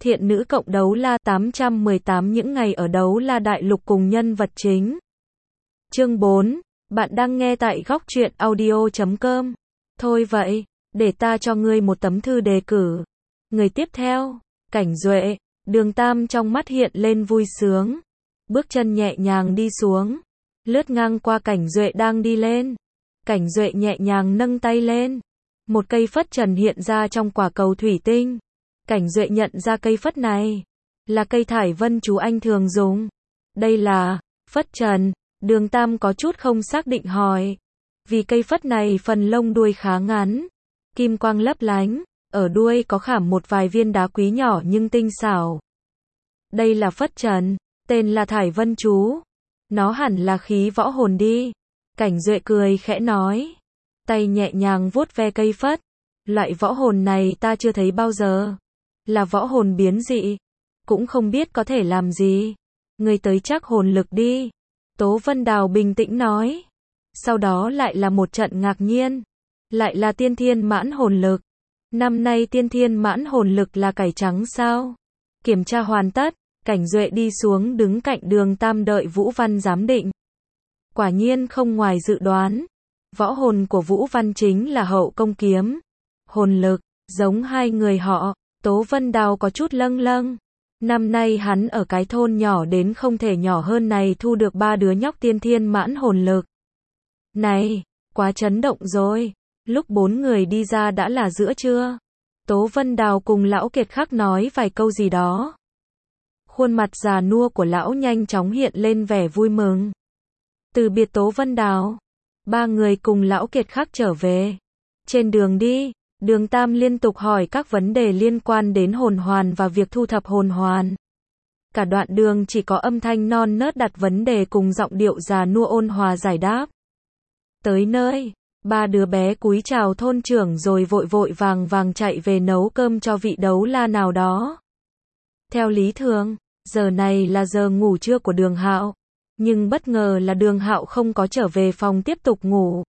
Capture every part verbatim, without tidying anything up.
Thiện nữ cộng đấu la tám trăm mười tám những ngày ở đấu la đại lục cùng nhân vật chính. Chương bốn, bạn đang nghe tại góc truyện audio chấm com. Thôi vậy, để ta cho ngươi một tấm thư đề cử. Người tiếp theo, Cảnh Duệ. Đường Tam trong mắt hiện lên vui sướng. Bước chân nhẹ nhàng đi xuống. Lướt ngang qua Cảnh Duệ đang đi lên. Cảnh Duệ nhẹ nhàng nâng tay lên. Một cây phất trần hiện ra trong quả cầu thủy tinh. Cảnh Duệ nhận ra cây phất này là cây thải vân chú anh thường dùng. Đây là phất trần. Đường Tam có chút không xác định hỏi. Vì cây phất này phần lông đuôi khá ngắn, kim quang lấp lánh, ở đuôi có khảm một vài viên đá quý nhỏ nhưng tinh xảo. Đây là phất trần, tên là thải vân chú. Nó hẳn là khí võ hồn đi. Cảnh Duệ cười khẽ nói. Tay nhẹ nhàng vuốt ve cây phất. Loại võ hồn này ta chưa thấy bao giờ. Là võ hồn biến dị. Cũng không biết có thể làm gì. Người tới chắc hồn lực đi. Tố Vân Đào bình tĩnh nói. Sau đó lại là một trận ngạc nhiên. Lại là tiên thiên mãn hồn lực. Năm nay tiên thiên mãn hồn lực là cải trắng sao? Kiểm tra hoàn tất, Cảnh Duệ đi xuống đứng cạnh Đường Tam đợi Vũ Văn giám định. Quả nhiên không ngoài dự đoán. Võ hồn của Vũ Văn chính là hậu công kiếm. Hồn lực, giống hai người họ. Tố Vân Đào có chút lâng lâng. Năm nay hắn ở cái thôn nhỏ đến không thể nhỏ hơn này thu được ba đứa nhóc tiên thiên mãn hồn lực. Này, quá chấn động rồi. Lúc bốn người đi ra đã là giữa trưa. Tố Vân Đào cùng lão Kiệt Khắc nói vài câu gì đó. Khuôn mặt già nua của lão nhanh chóng hiện lên vẻ vui mừng. Từ biệt Tố Vân Đào, ba người cùng lão Kiệt Khắc trở về. Trên đường đi, Đường Tam liên tục hỏi các vấn đề liên quan đến hồn hoàn và việc thu thập hồn hoàn. Cả đoạn đường chỉ có âm thanh non nớt đặt vấn đề cùng giọng điệu già nua ôn hòa giải đáp. Tới nơi, ba đứa bé cúi chào thôn trưởng rồi vội vội vàng vàng chạy về nấu cơm cho vị đấu la nào đó. Theo lý thường, giờ này là giờ ngủ trưa của Đường Hạo, nhưng bất ngờ là Đường Hạo không có trở về phòng tiếp tục ngủ,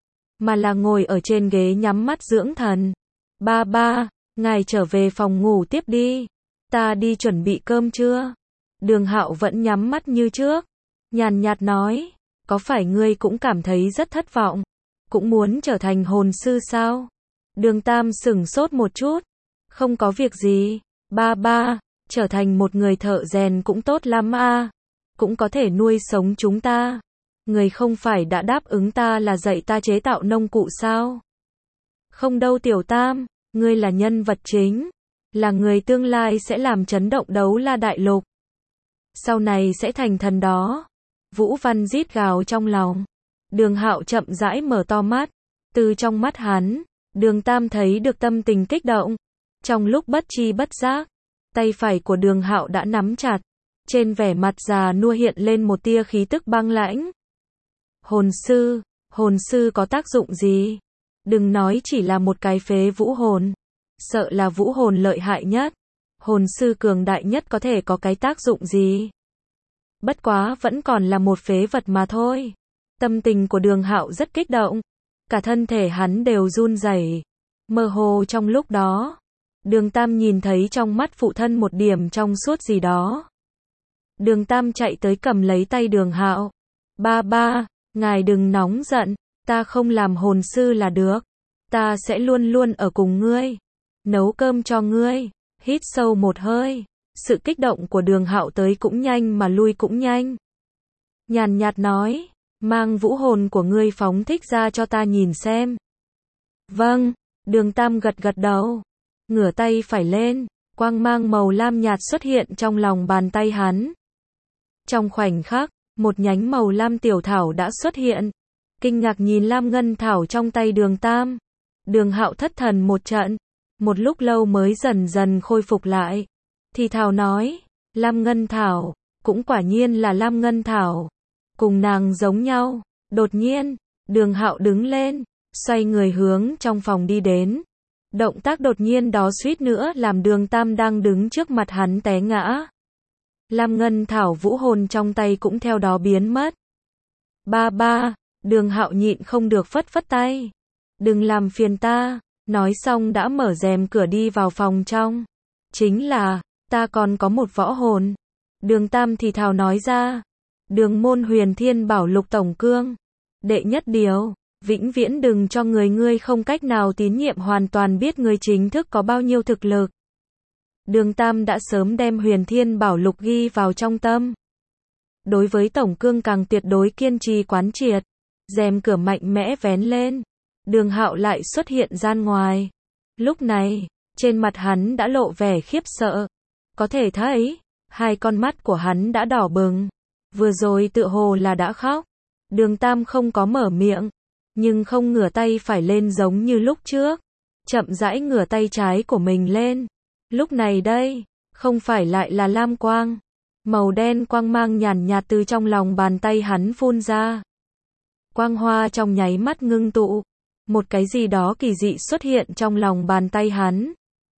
mà là ngồi ở trên ghế nhắm mắt dưỡng thần. Ba ba, ngài trở về phòng ngủ tiếp đi, ta đi chuẩn bị cơm trưa. Đường Hạo vẫn nhắm mắt như trước, nhàn nhạt nói, có phải ngươi cũng cảm thấy rất thất vọng, cũng muốn trở thành hồn sư sao? Đường Tam sửng sốt một chút, không có việc gì, ba ba, trở thành một người thợ rèn cũng tốt lắm a, cũng có thể nuôi sống chúng ta. Người không phải đã đáp ứng ta là dạy ta chế tạo nông cụ sao? Không đâu Tiểu Tam, ngươi là nhân vật chính, là người tương lai sẽ làm chấn động đấu la đại lục. Sau này sẽ thành thần đó. Vũ Văn rít gào trong lòng. Đường Hạo chậm rãi mở to mắt. Từ trong mắt hắn, Đường Tam thấy được tâm tình kích động. Trong lúc bất chi bất giác, tay phải của Đường Hạo đã nắm chặt. Trên vẻ mặt già nua hiện lên một tia khí tức băng lãnh. Hồn sư, hồn sư có tác dụng gì? Đừng nói chỉ là một cái phế vũ hồn. Sợ là vũ hồn lợi hại nhất. Hồn sư cường đại nhất có thể có cái tác dụng gì? Bất quá vẫn còn là một phế vật mà thôi. Tâm tình của Đường Hạo rất kích động. Cả thân thể hắn đều run rẩy. Mơ hồ trong lúc đó, Đường Tam nhìn thấy trong mắt phụ thân một điểm trong suốt gì đó. Đường Tam chạy tới cầm lấy tay Đường Hạo. Ba ba, ngài đừng nóng giận, ta không làm hồn sư là được. Ta sẽ luôn luôn ở cùng ngươi, nấu cơm cho ngươi. Hít sâu một hơi. Sự kích động của Đường Hạo tới cũng nhanh mà lui cũng nhanh. Nhàn nhạt nói, mang vũ hồn của ngươi phóng thích ra cho ta nhìn xem. Vâng, Đường Tam gật gật đầu. Ngửa tay phải lên, quang mang màu lam nhạt xuất hiện trong lòng bàn tay hắn. Trong khoảnh khắc, một nhánh màu lam tiểu thảo đã xuất hiện. Kinh ngạc nhìn lam ngân thảo trong tay Đường Tam. Đường Hạo thất thần một trận, một lúc lâu mới dần dần khôi phục lại. Thì thảo nói, lam ngân thảo, cũng quả nhiên là lam ngân thảo. Cùng nàng giống nhau. Đột nhiên, Đường Hạo đứng lên, xoay người hướng trong phòng đi đến. Động tác đột nhiên đó suýt nữa làm Đường Tam đang đứng trước mặt hắn té ngã. Lam ngân thảo vũ hồn trong tay cũng theo đó biến mất. Ba ba, Đường Hạo nhịn không được phất phất tay. Đừng làm phiền ta, nói xong đã mở rèm cửa đi vào phòng trong. Chính là, ta còn có một võ hồn. Đường Tam thì thào nói ra. Đường môn Huyền Thiên Bảo Lục tổng cương. Đệ nhất điều, vĩnh viễn đừng cho người ngươi không cách nào tín nhiệm hoàn toàn biết ngươi chính thức có bao nhiêu thực lực. Đường Tam đã sớm đem Huyền Thiên Bảo Lục ghi vào trong tâm. Đối với tổng cương càng tuyệt đối kiên trì quán triệt. Rèm cửa mạnh mẽ vén lên. Đường Hạo lại xuất hiện gian ngoài. Lúc này, trên mặt hắn đã lộ vẻ khiếp sợ. Có thể thấy, hai con mắt của hắn đã đỏ bừng. Vừa rồi tựa hồ là đã khóc. Đường Tam không có mở miệng, nhưng không ngửa tay phải lên giống như lúc trước. Chậm rãi ngửa tay trái của mình lên. Lúc này đây, không phải lại là lam quang. Màu đen quang mang nhàn nhạt từ trong lòng bàn tay hắn phun ra. Quang hoa trong nháy mắt ngưng tụ. Một cái gì đó kỳ dị xuất hiện trong lòng bàn tay hắn.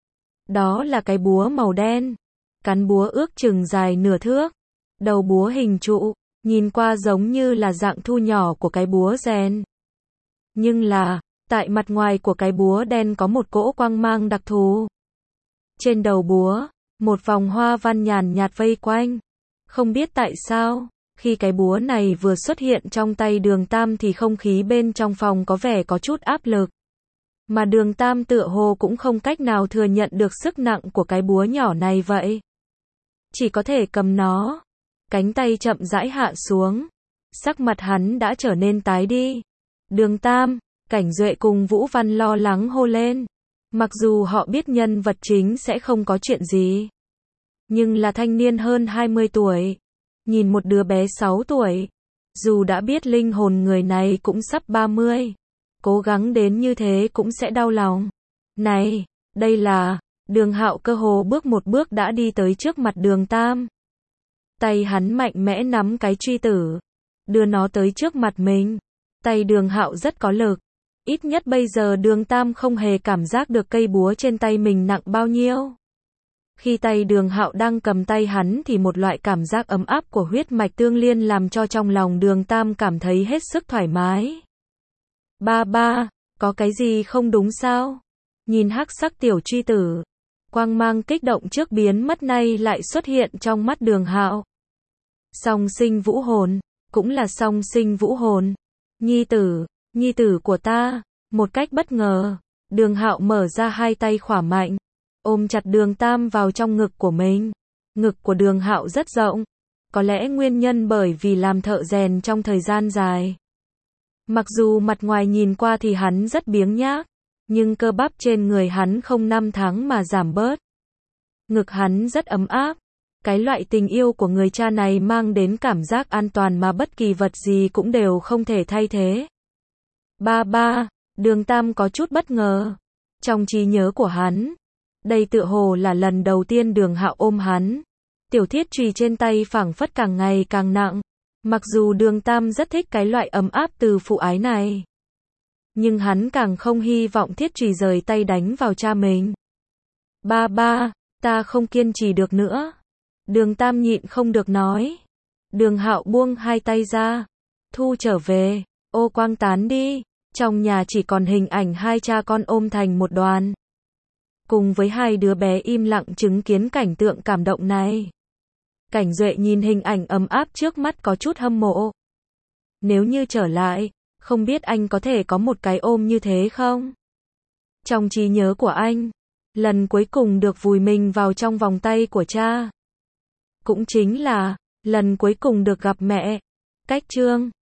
Đó là cái búa màu đen. Cán búa ước chừng dài nửa thước. Đầu búa hình trụ, nhìn qua giống như là dạng thu nhỏ của cái búa rèn. Nhưng là, tại mặt ngoài của cái búa đen có một cỗ quang mang đặc thù. Trên đầu búa, một vòng hoa văn nhàn nhạt vây quanh. Không biết tại sao, khi cái búa này vừa xuất hiện trong tay Đường Tam thì không khí bên trong phòng có vẻ có chút áp lực. Mà Đường Tam tựa hồ cũng không cách nào thừa nhận được sức nặng của cái búa nhỏ này vậy. Chỉ có thể cầm nó. Cánh tay chậm rãi hạ xuống. Sắc mặt hắn đã trở nên tái đi. Đường Tam, Cảnh Duệ cùng Vũ Văn lo lắng hô lên. Mặc dù họ biết nhân vật chính sẽ không có chuyện gì. Nhưng là thanh niên hơn hai mươi tuổi. Nhìn một đứa bé sáu tuổi. Dù đã biết linh hồn người này cũng sắp ba mươi. Cố gắng đến như thế cũng sẽ đau lòng. Này, đây là... Đường Hạo cơ hồ bước một bước đã đi tới trước mặt Đường Tam. Tay hắn mạnh mẽ nắm cái truy tử. Đưa nó tới trước mặt mình. Tay Đường Hạo rất có lực. Ít nhất bây giờ Đường Tam không hề cảm giác được cây búa trên tay mình nặng bao nhiêu. Khi tay Đường Hạo đang cầm tay hắn thì một loại cảm giác ấm áp của huyết mạch tương liên làm cho trong lòng Đường Tam cảm thấy hết sức thoải mái. Ba ba, có cái gì không đúng sao? Nhìn hắc sắc tiểu truy tử. Quang mang kích động trước biến mất nay lại xuất hiện trong mắt Đường Hạo. Song sinh vũ hồn, cũng là song sinh vũ hồn. Nhi tử, nhi tử của ta, một cách bất ngờ, Đường Hạo mở ra hai tay khỏa mạnh, ôm chặt Đường Tam vào trong ngực của mình. Ngực của Đường Hạo rất rộng, có lẽ nguyên nhân bởi vì làm thợ rèn trong thời gian dài. Mặc dù mặt ngoài nhìn qua thì hắn rất biếng nhác, nhưng cơ bắp trên người hắn không năm tháng mà giảm bớt. Ngực hắn rất ấm áp. Cái loại tình yêu của người cha này mang đến cảm giác an toàn mà bất kỳ vật gì cũng đều không thể thay thế. Ba ba, Đường Tam có chút bất ngờ. Trong trí nhớ của hắn, đây tựa hồ là lần đầu tiên Đường Hạo ôm hắn. Tiểu thiết chùy trên tay phảng phất càng ngày càng nặng. Mặc dù Đường Tam rất thích cái loại ấm áp từ phụ ái này. Nhưng hắn càng không hy vọng thiết chùy rời tay đánh vào cha mình. Ba ba, ta không kiên trì được nữa. Đường Tam nhịn không được nói. Đường Hạo buông hai tay ra. Thu trở về. Ô quang tán đi. Trong nhà chỉ còn hình ảnh hai cha con ôm thành một đoàn. Cùng với hai đứa bé im lặng chứng kiến cảnh tượng cảm động này. Cảnh Duệ nhìn hình ảnh ấm áp trước mắt có chút hâm mộ. Nếu như trở lại, không biết anh có thể có một cái ôm như thế không? Trong trí nhớ của anh, lần cuối cùng được vùi mình vào trong vòng tay của cha. Cũng chính là, lần cuối cùng được gặp mẹ. Cách chương